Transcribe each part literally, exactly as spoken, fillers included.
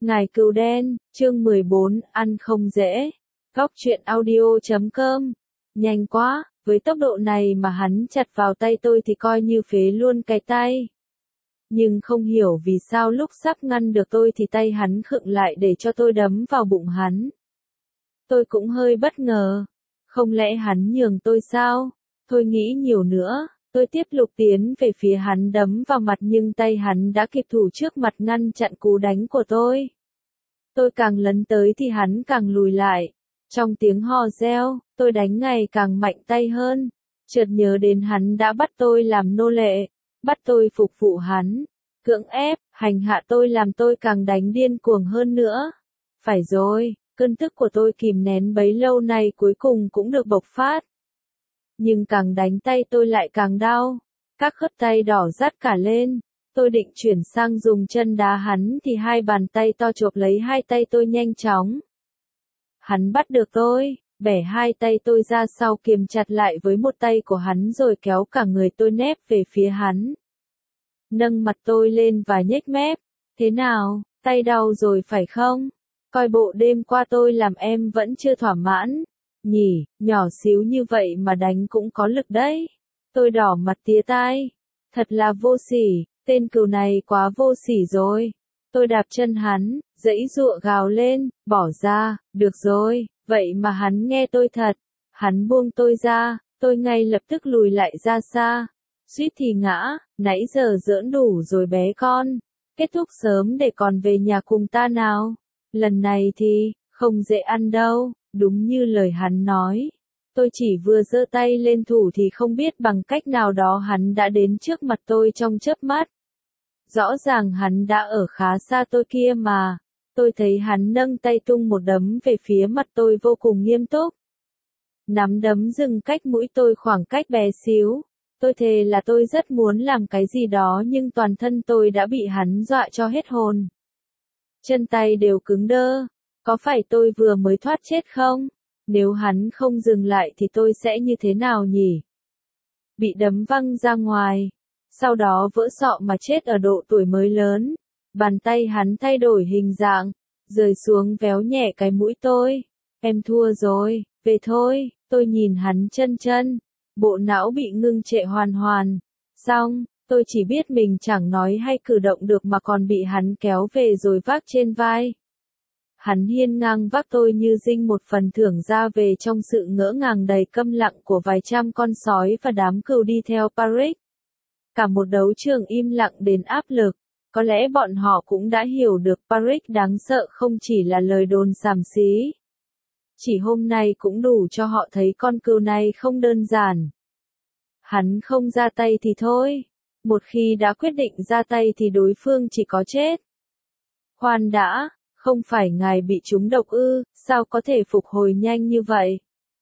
Ngài Cừu Đen, chương mười bốn, ăn không dễ. Góc truyện audio chấm com. Nhanh quá, với tốc độ này mà hắn chặt vào tay tôi thì coi như phế luôn cái tay. Nhưng không hiểu vì sao lúc sắp ngăn được tôi thì tay hắn khựng lại để cho tôi đấm vào bụng hắn. Tôi cũng hơi bất ngờ. Không lẽ hắn nhường tôi sao? Thôi nghĩ nhiều nữa. Tôi tiếp tục tiến về phía hắn đấm vào mặt nhưng tay hắn đã kịp thủ trước mặt ngăn chặn cú đánh của tôi. Tôi càng lấn tới thì hắn càng lùi lại. Trong tiếng hò reo, tôi đánh ngày càng mạnh tay hơn. Chợt nhớ đến hắn đã bắt tôi làm nô lệ, bắt tôi phục vụ hắn, cưỡng ép, hành hạ tôi làm tôi càng đánh điên cuồng hơn nữa. Phải rồi, cơn tức của tôi kìm nén bấy lâu nay cuối cùng cũng được bộc phát. Nhưng càng đánh tay tôi lại càng đau, các khớp tay đỏ rát cả lên. Tôi định chuyển sang dùng chân đá hắn thì hai bàn tay to chộp lấy hai tay tôi nhanh chóng. Hắn bắt được tôi, bẻ hai tay tôi ra sau kiềm chặt lại với một tay của hắn rồi kéo cả người tôi nép về phía hắn. Nâng mặt tôi lên và nhếch mép. Thế nào, tay đau rồi phải không? Coi bộ đêm qua tôi làm em vẫn chưa thỏa mãn. Nhỉ, nhỏ xíu như vậy mà đánh cũng có lực đấy. Tôi đỏ mặt tía tai. Thật là vô sỉ, tên cừu này quá vô sỉ rồi. Tôi đạp chân hắn, giãy giụa gào lên, bỏ ra, được rồi, vậy mà hắn nghe tôi thật. Hắn buông tôi ra, tôi ngay lập tức lùi lại ra xa. Suýt thì ngã, nãy giờ giỡn đủ rồi bé con. Kết thúc sớm để còn về nhà cùng ta nào. Lần này thì, không dễ ăn đâu, đúng như lời hắn nói. Tôi chỉ vừa giơ tay lên thủ thì không biết bằng cách nào đó hắn đã đến trước mặt tôi trong chớp mắt. Rõ ràng hắn đã ở khá xa tôi kia mà. Tôi thấy hắn nâng tay tung một đấm về phía mặt tôi vô cùng nghiêm túc. Nắm đấm dừng cách mũi tôi khoảng cách bé xíu. Tôi thề là tôi rất muốn làm cái gì đó nhưng toàn thân tôi đã bị hắn dọa cho hết hồn. Chân tay đều cứng đơ. Có phải tôi vừa mới thoát chết không? Nếu hắn không dừng lại thì tôi sẽ như thế nào nhỉ? Bị đấm văng ra ngoài. Sau đó vỡ sọ mà chết ở độ tuổi mới lớn. Bàn tay hắn thay đổi hình dạng, rơi xuống véo nhẹ cái mũi tôi. Em thua rồi, về thôi. Tôi nhìn hắn chân chân. Bộ não bị ngưng trệ hoàn hoàn. Xong, tôi chỉ biết mình chẳng nói hay cử động được mà còn bị hắn kéo về rồi vác trên vai. Hắn hiên ngang vác tôi như dinh một phần thưởng ra về trong sự ngỡ ngàng đầy câm lặng của vài trăm con sói và đám cừu đi theo Patrick. Cả một đấu trường im lặng đến áp lực. Có lẽ bọn họ cũng đã hiểu được Patrick đáng sợ không chỉ là lời đồn xàm xí. Chỉ hôm nay cũng đủ cho họ thấy con cừu này không đơn giản. Hắn không ra tay thì thôi. Một khi đã quyết định ra tay thì đối phương chỉ có chết. Khoan đã, không phải ngài bị trúng độc ư, sao có thể phục hồi nhanh như vậy?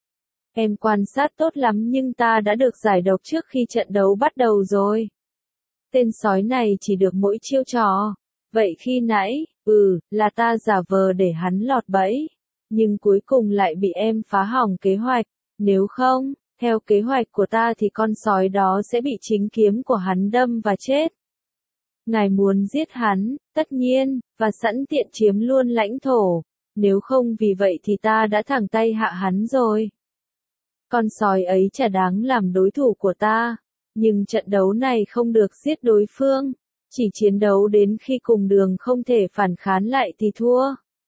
Em quan sát tốt lắm nhưng ta đã được giải độc trước khi trận đấu bắt đầu rồi. Tên sói này chỉ được mỗi chiêu trò. Vậy khi nãy, ừ, là ta giả vờ để hắn lọt bẫy. Nhưng cuối cùng lại bị em phá hỏng kế hoạch. Nếu không, theo kế hoạch của ta thì con sói đó sẽ bị chính kiếm của hắn đâm và chết. Ngài muốn giết hắn, tất nhiên, và sẵn tiện chiếm luôn lãnh thổ. Nếu không vì vậy thì ta đã thẳng tay hạ hắn rồi. Con sói ấy chả đáng làm đối thủ của ta. Nhưng trận đấu này không được giết đối phương. Chỉ chiến đấu đến khi cùng đường không thể phản kháng lại thì thua.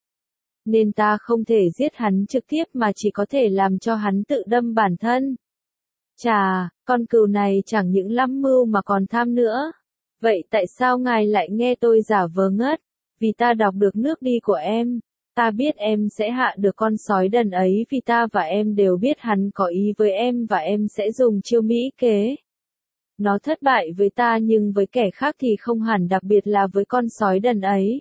Nên ta không thể giết hắn trực tiếp mà chỉ có thể làm cho hắn tự đâm bản thân. Chà, con cừu này chẳng những lắm mưu mà còn tham nữa. Vậy tại sao ngài lại nghe tôi giả vờ ngất? Vì ta đọc được nước đi của em. Ta biết em sẽ hạ được con sói đần ấy vì ta và em đều biết hắn có ý với em và em sẽ dùng chiêu mỹ kế. Nó thất bại với ta nhưng với kẻ khác thì không hẳn, đặc biệt là với con sói đần ấy.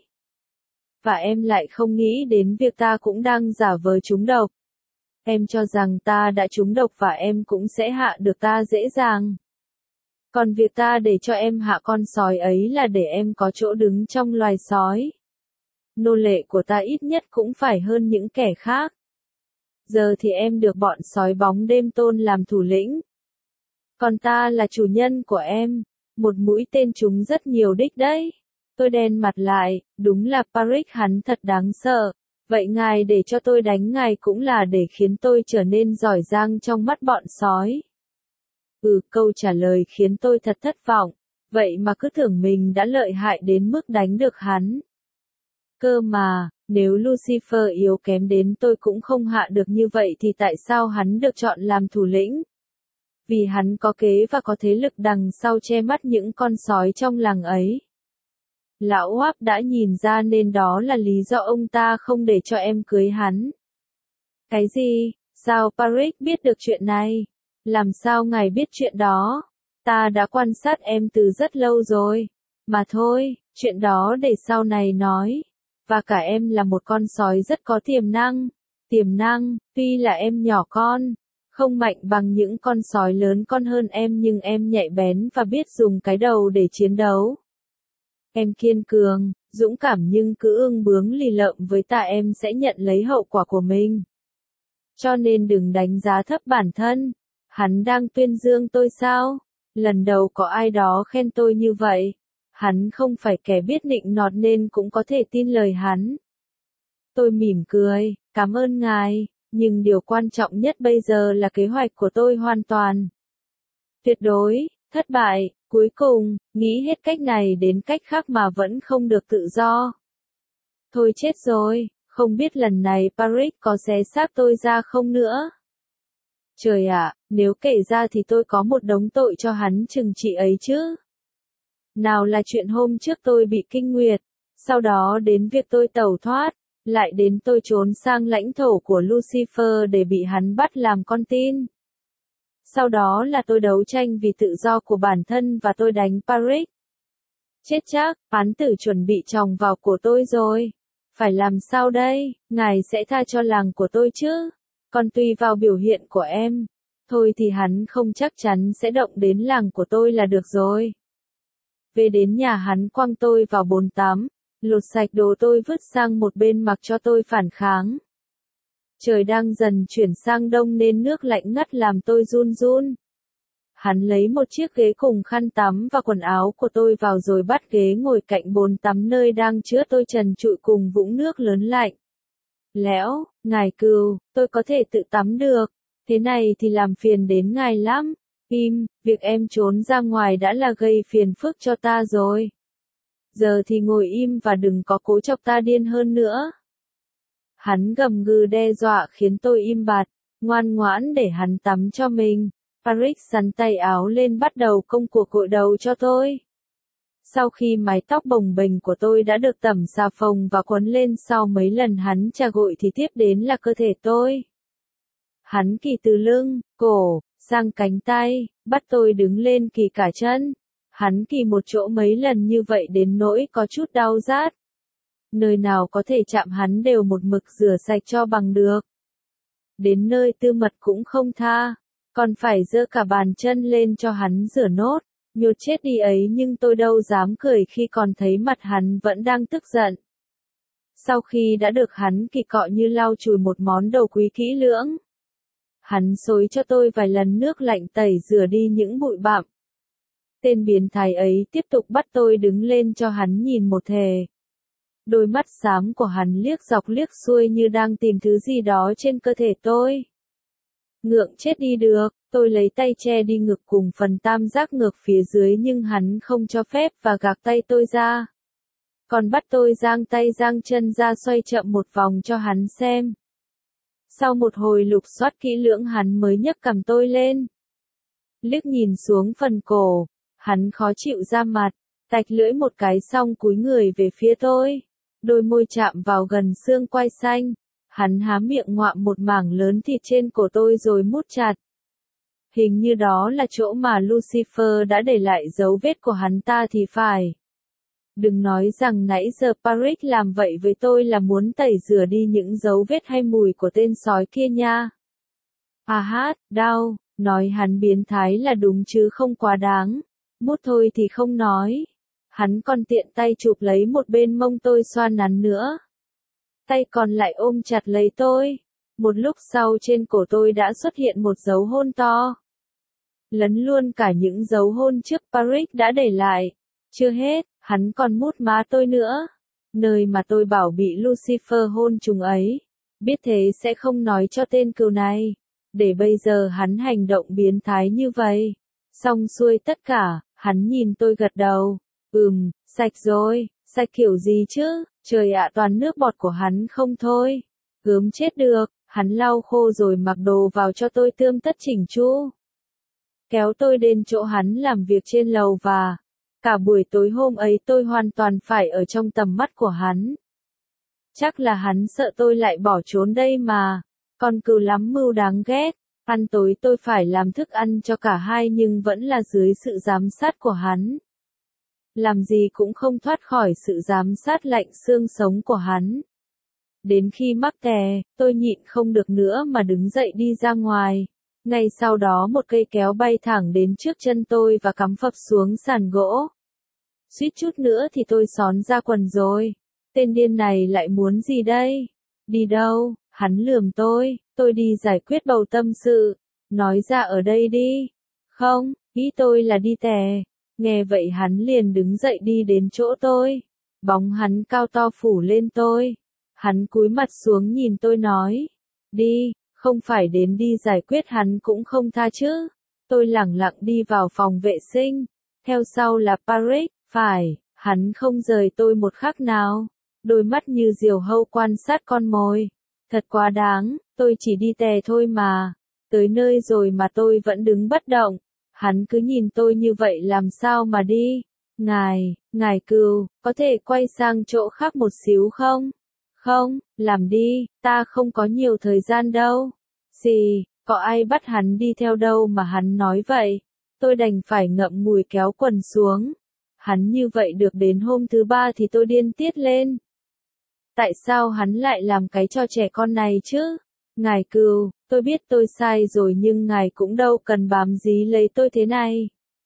Và em lại không nghĩ đến việc ta cũng đang giả vờ trúng độc. Em cho rằng ta đã trúng độc và em cũng sẽ hạ được ta dễ dàng. Còn việc ta để cho em hạ con sói ấy là để em có chỗ đứng trong loài sói. Nô lệ của ta ít nhất cũng phải hơn những kẻ khác. Giờ thì em được bọn sói bóng đêm tôn làm thủ lĩnh. Còn ta là chủ nhân của em. Một mũi tên trúng rất nhiều đích đấy. Tôi đen mặt lại, đúng là Patrick hắn thật đáng sợ. Vậy ngài để cho tôi đánh ngài cũng là để khiến tôi trở nên giỏi giang trong mắt bọn sói. Ừ, câu trả lời khiến tôi thật thất vọng. Vậy mà cứ tưởng mình đã lợi hại đến mức đánh được hắn. Cơ mà, nếu Lucifer yếu kém đến tôi cũng không hạ được như vậy thì tại sao hắn được chọn làm thủ lĩnh? Vì hắn có kế và có thế lực đằng sau che mắt những con sói trong làng ấy. Lão Oáp đã nhìn ra nên đó là lý do ông ta không để cho em cưới hắn. Cái gì? Sao Patrick biết được chuyện này? Làm sao ngài biết chuyện đó? Ta đã quan sát em từ rất lâu rồi. Mà thôi, chuyện đó để sau này nói. Và cả em là một con sói rất có tiềm năng. Tiềm năng, tuy là em nhỏ con, không mạnh bằng những con sói lớn con hơn em nhưng em nhạy bén và biết dùng cái đầu để chiến đấu. Em kiên cường, dũng cảm nhưng cứ ương bướng lì lợm với ta em sẽ nhận lấy hậu quả của mình. Cho nên đừng đánh giá thấp bản thân. Hắn đang tuyên dương tôi sao? Lần đầu có ai đó khen tôi như vậy. Hắn không phải kẻ biết nịnh nọt nên cũng có thể tin lời hắn. Tôi mỉm cười, cảm ơn ngài, nhưng điều quan trọng nhất bây giờ là kế hoạch của tôi hoàn toàn tuyệt đối thất bại. Cuối cùng, nghĩ hết cách này đến cách khác mà vẫn không được tự do. Thôi chết rồi, không biết lần này Patrick có xé xác tôi ra không nữa. Trời ạ, nếu kể ra thì tôi có một đống tội cho hắn trừng trị ấy chứ. Nào là chuyện hôm trước tôi bị kinh nguyệt, sau đó đến việc tôi tẩu thoát, lại đến tôi trốn sang lãnh thổ của Lucifer để bị hắn bắt làm con tin. Sau đó là tôi đấu tranh vì tự do của bản thân và tôi đánh Patrick. Chết chắc, án tử chuẩn bị chồng vào của tôi rồi. Phải làm sao đây, ngài sẽ tha cho làng của tôi chứ? Còn tùy vào biểu hiện của em. Thôi thì hắn không chắc chắn sẽ động đến làng của tôi là được rồi. Về đến nhà hắn quăng tôi vào bồn tắm, lột sạch đồ tôi vứt sang một bên mặc cho tôi phản kháng. Trời đang dần chuyển sang đông nên nước lạnh ngắt làm tôi run run. Hắn lấy một chiếc ghế cùng khăn tắm và quần áo của tôi vào rồi bắt ghế ngồi cạnh bồn tắm nơi đang chứa tôi trần trụi cùng vũng nước lớn lạnh. Lẽo, ngài cừu, tôi có thể tự tắm được. Thế này thì làm phiền đến ngài lắm. Im, việc em trốn ra ngoài đã là gây phiền phức cho ta rồi. Giờ thì ngồi im và đừng có cố chọc ta điên hơn nữa. Hắn gầm gừ đe dọa khiến tôi im bặt, ngoan ngoãn để hắn tắm cho mình. Patrick sắn tay áo lên bắt đầu công cuộc gội đầu cho tôi. Sau khi mái tóc bồng bềnh của tôi đã được tẩm xà phòng và quấn lên sau mấy lần hắn chà gội thì tiếp đến là cơ thể tôi. Hắn kỳ từ lưng, cổ, sang cánh tay, bắt tôi đứng lên kỳ cả chân. Hắn kỳ một chỗ mấy lần như vậy đến nỗi có chút đau rát. Nơi nào có thể chạm hắn đều một mực rửa sạch cho bằng được. Đến nơi tư mật cũng không tha, còn phải giơ cả bàn chân lên cho hắn rửa nốt. Nhột chết đi ấy nhưng tôi đâu dám cười khi còn thấy mặt hắn vẫn đang tức giận. Sau khi đã được hắn kỳ cọ như lau chùi một món đồ quý kỹ lưỡng, hắn xối cho tôi vài lần nước lạnh tẩy rửa đi những bụi bặm. Tên biến thái ấy tiếp tục bắt tôi đứng lên cho hắn nhìn một thề. Đôi mắt xám của hắn liếc dọc liếc xuôi như đang tìm thứ gì đó trên cơ thể tôi. Ngượng chết đi được, tôi lấy tay che đi ngực cùng phần tam giác ngực phía dưới nhưng hắn không cho phép và gạt tay tôi ra. Còn bắt tôi giang tay giang chân ra xoay chậm một vòng cho hắn xem. Sau một hồi lục soát kỹ lưỡng hắn mới nhấc cằm tôi lên. Liếc nhìn xuống phần cổ, hắn khó chịu ra mặt, tạch lưỡi một cái xong cúi người về phía tôi. Đôi môi chạm vào gần xương quai xanh. Hắn há miệng ngoạm một mảng lớn thịt trên cổ tôi rồi mút chặt. Hình như đó là chỗ mà Lucifer đã để lại dấu vết của hắn ta thì phải. Đừng nói rằng nãy giờ Patrick làm vậy với tôi là muốn tẩy rửa đi những dấu vết hay mùi của tên sói kia nha. À hát, đau, nói hắn biến thái là đúng chứ không quá đáng. Mút thôi thì không nói. Hắn còn tiện tay chụp lấy một bên mông tôi xoa nắn nữa. Tay còn lại ôm chặt lấy tôi. Một lúc sau trên cổ tôi đã xuất hiện một dấu hôn to. Lấn luôn cả những dấu hôn trước Patrick đã để lại. Chưa hết, Hắn còn mút má tôi nữa. Nơi mà tôi bảo bị Lucifer hôn trùng ấy. Biết thế sẽ không nói cho tên cừu này. Để bây giờ hắn hành động biến thái như vậy. Xong xuôi tất cả, hắn nhìn tôi gật đầu. Ừm, sạch rồi, sạch kiểu gì chứ, trời ạ toàn nước bọt của hắn không thôi. Gớm chết được, hắn lau khô rồi mặc đồ vào cho tôi tươm tất chỉnh chu. Kéo tôi đến chỗ hắn làm việc trên lầu và cả buổi tối hôm ấy tôi hoàn toàn phải ở trong tầm mắt của hắn. Chắc là hắn sợ tôi lại bỏ trốn đây mà. Con cừu lắm mưu đáng ghét. Ăn tối tôi phải làm thức ăn cho cả hai nhưng vẫn là dưới sự giám sát của hắn. Làm gì cũng không thoát khỏi sự giám sát lạnh xương sống của hắn. Đến khi mắc kè, tôi nhịn không được nữa mà đứng dậy đi ra ngoài. Ngay sau đó một cây kéo bay thẳng đến trước chân tôi và cắm phập xuống sàn gỗ. Suýt chút nữa thì tôi xón ra quần rồi. Tên điên này lại muốn gì đây? Đi đâu? Hắn lườm tôi. Tôi đi giải quyết bầu tâm sự. Nói ra ở đây đi. Không, ý tôi là đi tè. Nghe vậy hắn liền đứng dậy đi đến chỗ tôi. Bóng hắn cao to phủ lên tôi. Hắn cúi mặt xuống nhìn tôi nói. Đi, không phải đến đi giải quyết hắn cũng không tha chứ. Tôi lẳng lặng đi vào phòng vệ sinh. Theo sau là Patrick, phải, hắn không rời tôi một khắc nào. Đôi mắt như diều hâu quan sát con mồi. Thật quá đáng, tôi chỉ đi tè thôi mà. Tới nơi rồi mà tôi vẫn đứng bất động. Hắn cứ nhìn tôi như vậy làm sao mà đi. Ngài, ngài cừu, có thể quay sang chỗ khác một xíu không? Không, làm đi, ta không có nhiều thời gian đâu. Xì, có ai bắt hắn đi theo đâu mà hắn nói vậy. Tôi đành phải ngậm ngùi kéo quần xuống. Hắn như vậy được đến hôm thứ ba thì tôi điên tiết lên. Tại sao hắn lại làm cái trò trẻ con này chứ? Ngài cừu, tôi biết tôi sai rồi nhưng ngài cũng đâu cần bám dí lấy tôi thế này.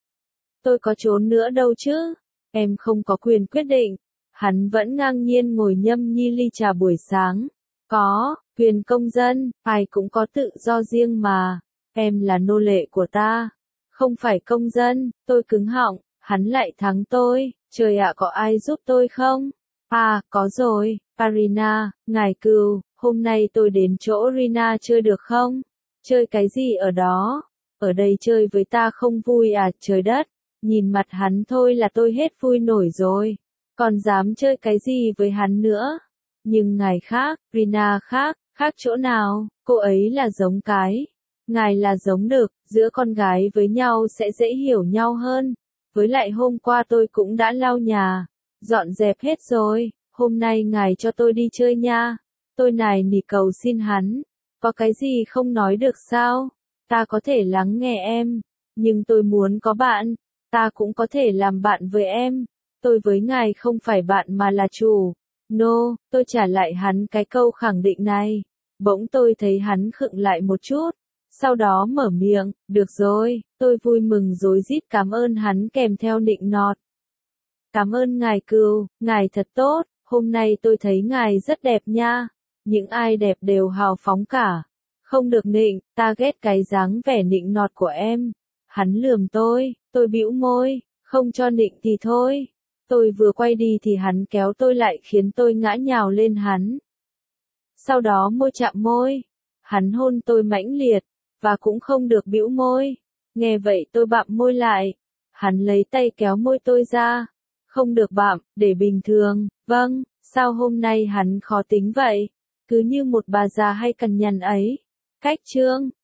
Tôi có trốn nữa đâu chứ? Em không có quyền quyết định. Hắn vẫn ngang nhiên ngồi nhâm nhi ly trà buổi sáng. Có, quyền công dân, ai cũng có tự do riêng mà. Em là nô lệ của ta. Không phải công dân, tôi cứng họng, hắn lại thắng tôi. Trời ạ có ai giúp tôi không? À, có rồi, Parina, ngài cừu, hôm nay tôi đến chỗ Rina chơi được không? Chơi cái gì ở đó? Ở đây chơi với ta không vui à, trời đất. Nhìn mặt hắn thôi là tôi hết vui nổi rồi. Còn dám chơi cái gì với hắn nữa? Nhưng ngài khác, Rina khác, khác chỗ nào? Cô ấy là giống cái. Ngài là giống đực, giữa con gái với nhau sẽ dễ hiểu nhau hơn. Với lại hôm qua tôi cũng đã lau nhà, dọn dẹp hết rồi. Hôm nay ngài cho tôi đi chơi nha. Tôi nài nỉ cầu xin hắn. Có cái gì không nói được sao? Ta có thể lắng nghe em. Nhưng tôi muốn có bạn. Ta cũng có thể làm bạn với em. Tôi với ngài không phải bạn mà là chủ. No, tôi trả lại hắn cái câu khẳng định này. Bỗng tôi thấy hắn khựng lại một chút. Sau đó mở miệng, được rồi, tôi vui mừng rối rít cảm ơn hắn kèm theo nịnh nọt. Cảm ơn ngài cừu, ngài thật tốt, hôm nay tôi thấy ngài rất đẹp nha. Những ai đẹp đều hào phóng cả. Không được nịnh, ta ghét cái dáng vẻ nịnh nọt của em. Hắn lườm tôi, tôi bĩu môi, không cho nịnh thì thôi. Tôi vừa quay đi thì hắn kéo tôi lại khiến tôi ngã nhào lên hắn. Sau đó môi chạm môi. Hắn hôn tôi mãnh liệt, và cũng không được bĩu môi. Nghe vậy tôi bặm môi lại. Hắn lấy tay kéo môi tôi ra. Không được bặm, để bình thường. Vâng, sao hôm nay hắn khó tính vậy? Cứ như một bà già hay cằn nhằn ấy. Cách chương.